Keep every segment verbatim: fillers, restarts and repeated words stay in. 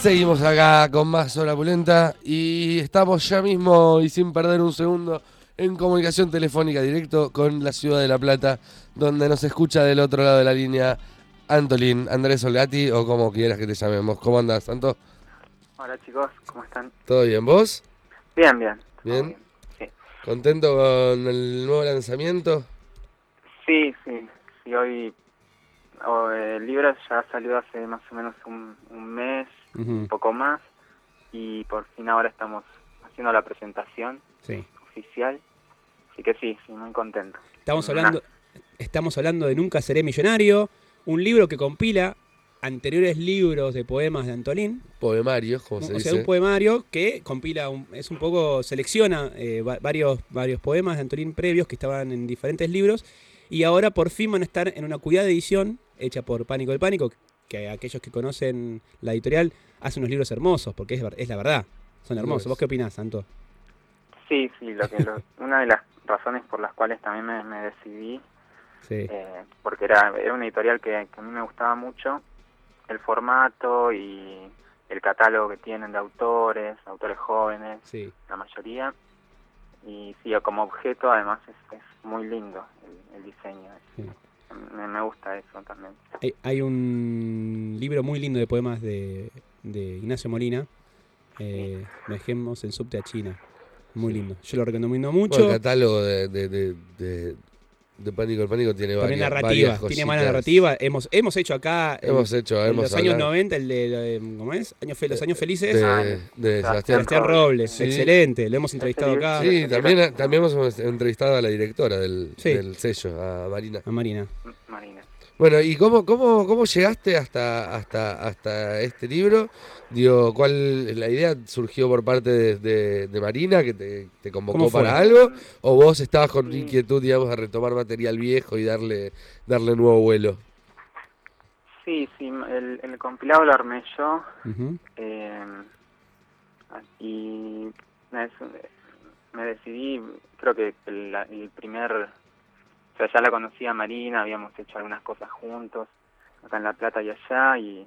Seguimos acá con más Zona Pulenta y estamos ya mismo y sin perder un segundo en comunicación telefónica directo con la ciudad de La Plata, donde nos escucha del otro lado de la línea Antolín, Andrés Olgati o como quieras que te llamemos. ¿Cómo andás, Santo? Hola chicos, ¿cómo están? ¿Todo bien? ¿Vos? Bien, bien. ¿Bien? bien. Sí. ¿Contento con el nuevo lanzamiento? sí, sí, sí, hoy oh, el libro ya salió hace más o menos un, un mes, Uh-huh. un poco más, y por fin ahora estamos haciendo la presentación Sí. oficial, así que sí, sí, muy contento. Estamos Una- hablando, estamos hablando de Nunca Seré Millonario, un libro que compila anteriores libros de poemas de Antolín. Poemarios, como se O dice. sea, un poemario que compila, un- es un poco, selecciona eh, va- varios, varios poemas de Antolín previos que estaban en diferentes libros y ahora por fin van a estar en una cuidada edición hecha por Pánico del Pánico, que aquellos que conocen la editorial hacen unos libros hermosos, porque es, ver- es la verdad, son hermosos. ¿Vos qué opinás, Santo? Sí, sí, lo que lo- una de las razones por las cuales también me, me decidí, Sí, eh, porque era, era una editorial que, que a mí me gustaba mucho, el formato y el catálogo que tienen de autores, autores jóvenes, sí. la mayoría, y sí, como objeto además es, es muy lindo el, el diseño, Sí. me, me gusta eso también. Hay, hay un libro muy lindo de poemas de, de Ignacio Molina, eh, Viajemos en subte a China. Muy lindo. Yo lo recomiendo mucho. Bueno, el catálogo de, de, de, de, de Pánico el Pánico tiene También varias, narrativa, varias tiene mala cositas. narrativa. Hemos, hemos hecho acá Hemos el, hecho, en hemos los años hablado noventa, el de, de- ¿cómo es? Años fe- los años felices. de, Ah, de Sebastián Sebastián. Sebastián Robles, Sí. excelente. Lo hemos entrevistado libro- acá. sí. Sí, también, también hemos entrevistado a la directora del, Sí. del sello, a Marina. A Marina. Marina. Bueno, ¿y cómo, cómo, cómo llegaste hasta, hasta, hasta este libro? Digo, ¿cuál la idea surgió por parte de, de, de Marina, que te, te convocó ¿Cómo fue? para algo? ¿O vos estabas con Sí. inquietud, digamos, de retomar material viejo y darle, darle nuevo vuelo? Sí, sí, el, el compilado lo armé yo, Ujú. eh, y me, me decidí, creo que el, el primer, o sea, ya la conocía a Marina, habíamos hecho algunas cosas juntos, acá en La Plata y allá, y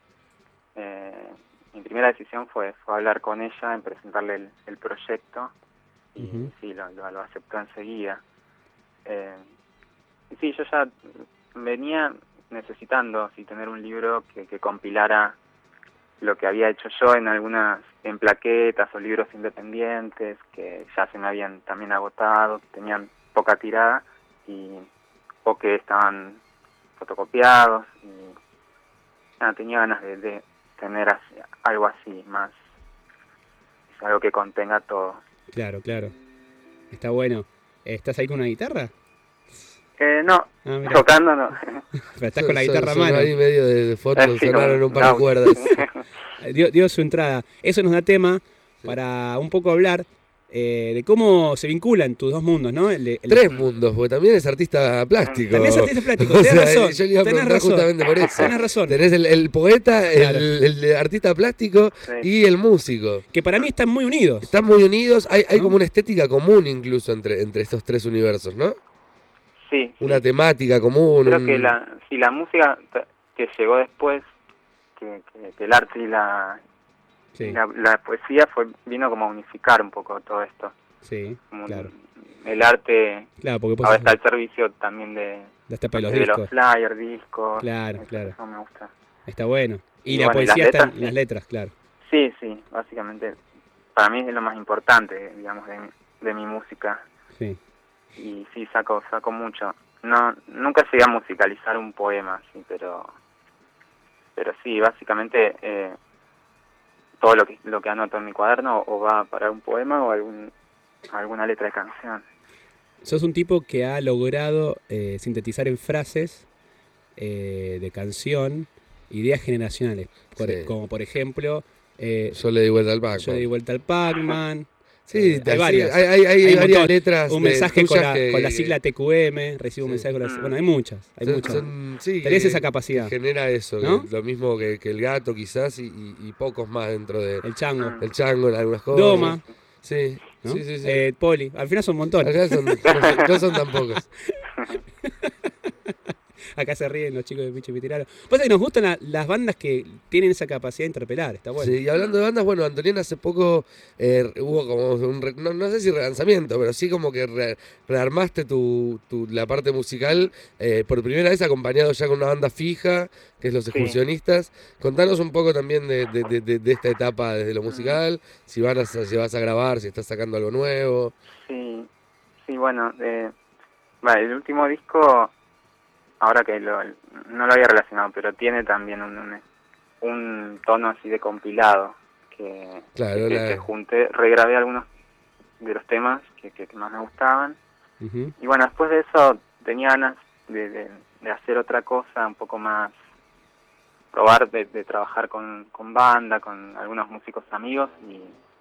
eh, mi primera decisión fue, fue hablar con ella, en presentarle el, el proyecto, y Ujú. sí, lo, lo, lo aceptó enseguida. Eh, y sí, yo ya venía necesitando sí, tener un libro que, que compilara lo que había hecho yo en algunas, en plaquetas o libros independientes que ya se me habían también agotado, que tenían poca tirada y o que estaban fotocopiados y nada, tenía ganas de, de tener así, algo así más, algo que contenga todo. Claro, claro. Está bueno. ¿Estás ahí con una guitarra? Eh, no, Ah, mirá. tocando no. Pero estás con la Son- guitarra a sonó mano. ahí medio de, de fondo, Eh, sí, sonaron como un par de audio. cuerdas. Dio, dio su entrada. Eso nos da tema Sí. para un poco hablar eh, de cómo se vinculan tus dos mundos, ¿no? El de- el de- Tres mundos, porque también es artista plástico. También es artista plástico, O tenés sea, razón, yo le iba a tenés preguntar razón, justamente por eso. tenés razón. Tenés el, el poeta, Claro. el, el de artista plástico Sí. y el músico. Que para mí están muy unidos. Están muy unidos, hay, hay ¿No? como una estética común incluso entre, entre estos tres universos, ¿no? Sí, sí. Una temática común. Creo un- que la, si la música t- que llegó después, que, que, que el arte y la, Sí, y la, la poesía fue vino como a unificar un poco todo esto. sí, Como claro. el arte Claro, porque ahora pues está al servicio también de, las tapas de los de discos. los flyers, discos. Claro, eso, claro. eso me gusta. Está bueno. Y, Y la bueno, y las poesía está letras, en sí. las letras, claro. Sí, sí, básicamente para mí es lo más importante, digamos, de, mi- de mi música. Sí. Y sí, saco, saco mucho. No, nunca llegué a musicalizar un poema, sí, pero, pero sí, básicamente eh, todo lo que lo que anoto en mi cuaderno o va para un poema o algún alguna letra de canción. Sos un tipo que ha logrado eh, sintetizar en frases eh, de canción ideas generacionales. Por- Sí. Como por ejemplo, eh, Yo le di vuelta al Pac. yo le di vuelta al Pac-Man. Sí, Eh, te- hay sí, varias. hay, hay, hay Hay un varias montón. letras. Un de- mensaje con tuyas la, que- con la sigla T Q M, recibo un Sí. mensaje con la Mm. Bueno, hay muchas, hay son- muchas. son- sí, Tenés que- esa capacidad. que genera eso, que ¿No? lo mismo que, que el gato quizás y, y- y pocos más dentro de El chango. Mm. el chango en algunas cosas. Doma, Sí, ¿no? sí, sí. sí. Eh, Poli. Al final son un montón. Al final son- no, son, no son tan pocos. Acá se ríen los chicos de Picho Pitirano. Pasa que nos gustan la- las bandas que tienen esa capacidad de interpelar, está bueno. Sí, y hablando de bandas, bueno, Antoniana hace poco eh, hubo como un, re- no, no sé si relanzamiento, pero sí como que re- rearmaste tu, tu- la parte musical eh, por primera vez acompañado ya con una banda fija, que es Los Sí. Excursionistas. Contanos un poco también de, de- de- de- de esta etapa desde lo Mm. musical, si, van a, si vas a grabar, si estás sacando algo nuevo. Sí, sí, bueno, eh, vale, el último disco, ahora que lo, no lo había relacionado, pero tiene también un, un, un tono así de compilado, que, Claro, que, la- que junté, regrabé algunos de los temas que, que, que más me gustaban, Ujú. y bueno, después de eso tenía ganas de, de, de hacer otra cosa, un poco más, probar de, de trabajar con, con banda, con algunos músicos amigos, y,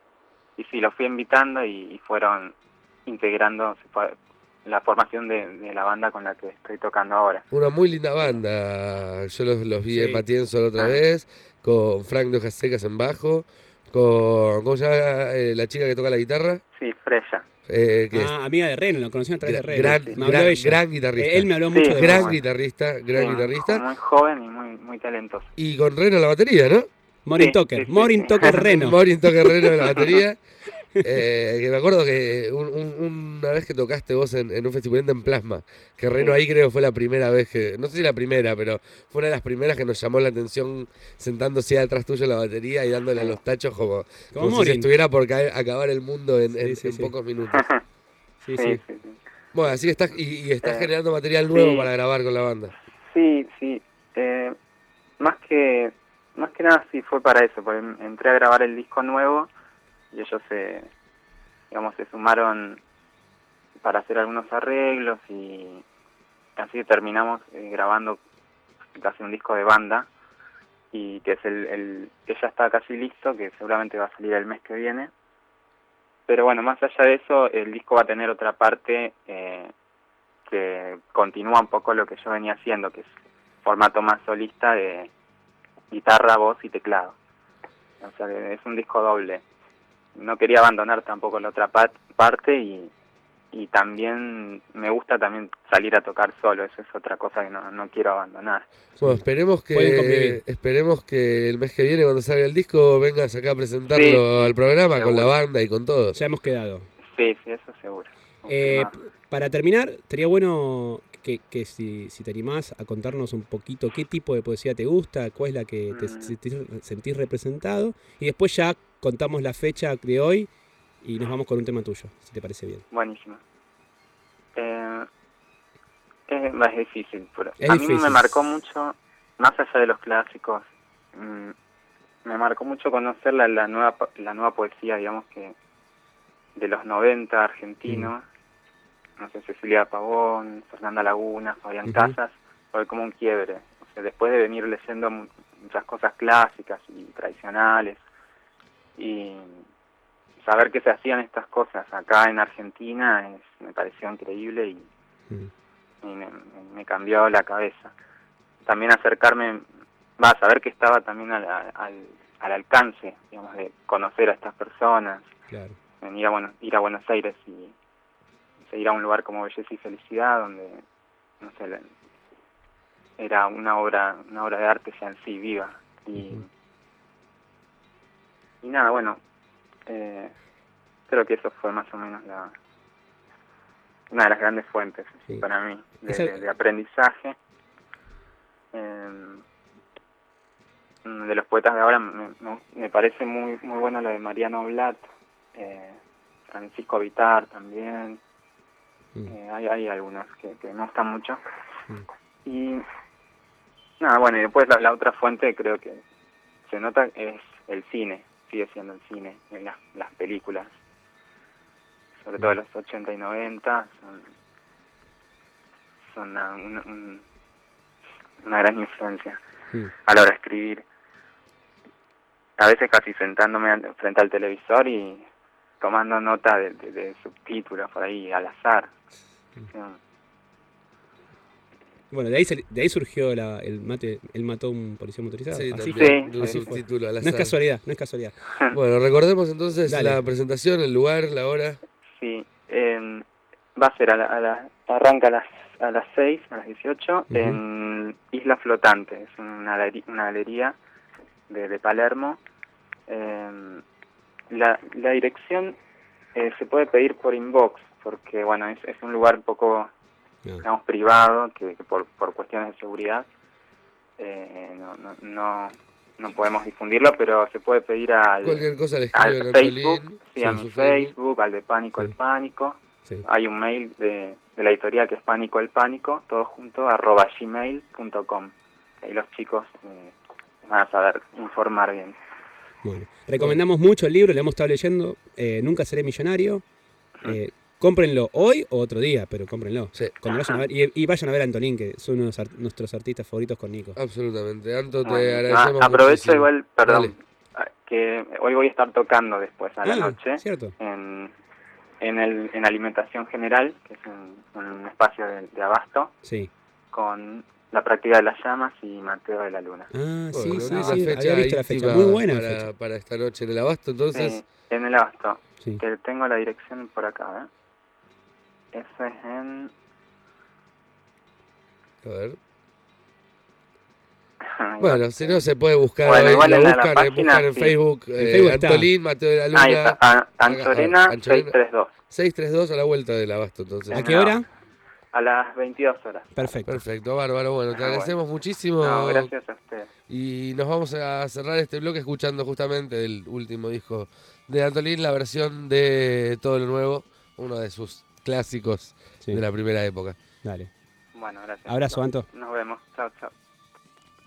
y sí, los fui invitando y, y fueron integrando se fue, la formación de, de la banda con la que estoy tocando ahora. Una muy linda banda. Yo los, los vi Sí. en Matienzo la otra Ah. vez, con Frank de Hojas Secas en bajo, con ¿cómo se llama eh, la chica que toca la guitarra? Sí, Freya. Eh, que Ah, amiga de Reno, lo conocí a través de Gra- Reno. gran- Me habló gran- ella. gran guitarrista. Eh, él me habló Sí, mucho de muy gran vos. bueno. guitarrista, gran Sí, muy- guitarrista. Muy, joven y muy muy talentoso. Y con Reno en la batería, ¿no? Morin Sí, Tucker, sí, sí, Morin sí. Tucker Reno. Morin toca Reno en la batería. Eh, que me acuerdo que un- un- una vez que tocaste vos en, en un festival en Plasma, que Reno Sí. ahí creo fue la primera vez que, no sé si la primera, pero fue una de las primeras que nos llamó la atención sentándose atrás tuyo en la batería y dándole a los tachos como, como si se Morin. estuviera por caer- acabar el mundo en, Sí, en- sí, en sí. pocos minutos. Sí, Sí, sí. sí, sí. Bueno, así que estás, y, y estás Eh, generando material nuevo sí. para grabar con la banda. Sí, sí. Eh, más que más que nada sí fue para eso, porque entré a grabar el disco nuevo y ellos se, digamos, se sumaron para hacer algunos arreglos y así que terminamos eh, grabando casi un disco de banda y que es el, el que ya está casi listo, que seguramente va a salir el mes que viene. Pero bueno, más allá de eso, el disco va a tener otra parte eh, que continúa un poco lo que yo venía haciendo, que es formato más solista de guitarra, voz y teclado. O sea, que es un disco doble. No quería abandonar tampoco la otra pat- parte y, y también me gusta también salir a tocar solo. Eso es otra cosa que no, no quiero abandonar. Bueno, esperemos Pueden que convivir. esperemos que el mes que viene, cuando salga el disco, vengas acá a presentarlo Sí, sí, al programa con la seguro. banda y con todo. Ya hemos quedado. Sí, sí, eso seguro. Eh, Confirmado. para terminar, estaría bueno que, que si, si te animás a contarnos un poquito qué tipo de poesía te gusta, cuál es la que te Mm. sentís, sentís representado, y después ya contamos la fecha de hoy y nos vamos con un tema tuyo, si te parece bien. Buenísimo. Eh, es, es difícil, pero Es a mí difícil. me marcó mucho, más allá de los clásicos, mm, me marcó mucho conocer la, la nueva po- la nueva poesía, digamos que de los noventa argentinos, no sé, Cecilia Pavón, Fernanda Laguna, Fabián Ujú. Casas, fue como un quiebre. O sea, después de venir leyendo mu- muchas cosas clásicas y tradicionales y saber que se hacían estas cosas acá en Argentina es, me pareció increíble y, Mm. y me, me cambió la cabeza. También acercarme, va a saber que estaba también al, al, al alcance, digamos, de conocer a estas personas, Claro. venir a, bueno, ir a Buenos Aires y ir a un lugar como Belleza y Felicidad, donde, no sé, la- era una obra una obra de arte ya en sí, viva. Y, Ujú. y nada, bueno, eh, creo que eso fue más o menos la una de las grandes fuentes Sí. para mí de, Esa- de- de aprendizaje. Eh, de los poetas de ahora me, me, me parece muy muy bueno lo de Mariano Blatt, eh, Francisco Vitar también. Mm. Eh, hay, hay algunos que, que me gustan mucho. Mm. Y nada, bueno, y después la, la otra fuente creo que se nota es el cine, sigue siendo el cine, en las, las películas, sobre todo los ochenta y noventa, son, son una, una, un- una gran influencia Mm. a la hora de escribir. A veces casi sentándome al- frente al televisor y tomando nota de, de, de subtítulos por ahí al azar. Sí. Bueno, de ahí, se- de ahí surgió la, el mate, él mató a un policía motorizado. Sí, Así también, Sí, de un sí, subtítulo al No es azar. casualidad, no es casualidad. Bueno, recordemos entonces Dale. la presentación, el lugar, la hora. Sí, eh, va a ser a la, a la- arranca a las a las seis, a las dieciocho, Ujú. en en Isla Flotante, es una, galeri- una galería de, de Palermo. Eh, la, la dirección eh, se puede pedir por inbox, porque bueno, es, es un lugar un poco, No. digamos, privado, que, que por, por cuestiones de seguridad eh, no, no, no, no podemos difundirlo, pero se puede pedir al, Cualquier cosa le al escriben a Facebook, Antolín. sí, Sí, a en mi su Facebook, al de Pánico Sí. el Pánico. Sí. Hay un mail de, de la editorial que es Pánico el Pánico, todo junto, arroba gmail punto com. Ahí los chicos eh, van a saber informar bien. Bueno, recomendamos mucho el libro, lo hemos estado leyendo. eh, Nunca seré millonario. Eh, cómprenlo hoy o otro día, pero cómprenlo. Sí. Cuando vayan a ver, y, y vayan a ver a Antolín, que son uno de art- nuestros artistas favoritos con Nico. Absolutamente. Anto, te Bueno, agradecemos ah, aprovecho muchísimo. igual, perdón, Dale. que hoy voy a estar tocando después a la Ah, noche cierto. en, en, el, en Alimentación General, que es un, un espacio de, de abasto, Sí. con La Práctica de las Llamas y Mateo de la Luna. Ah, sí, Bueno, sí, linda sí. fecha Había visto la fecha. íntima Muy buena la para, fecha. para esta noche en el Abasto, entonces. Sí, en el Abasto, Sí. que tengo la dirección por acá, ¿eh? Eso es en... A ver. Bueno, si no se puede buscar, Bueno, ahí, igual lo en la- la buscan, eh, página, buscan en sí. Facebook, En eh, Facebook está. Antolín, Mateo de la Luna. Ahí está, a- Acá, Anchorena Anchorena. seiscientos treinta y dos. seiscientos treinta y dos a la vuelta del Abasto, entonces. ¿A En qué el hora? Abasto. A las veintidós horas. Perfecto. Perfecto, bárbaro. Bueno, te Ah, agradecemos muchísimo. No, gracias a ustedes. Y nos vamos a cerrar este bloque escuchando justamente del último disco de Antolín, la versión de Todo lo Nuevo, uno de sus clásicos Sí. de la primera época. Dale. Bueno, gracias. Abrazo, Anto. Nos vemos. Chao, chao.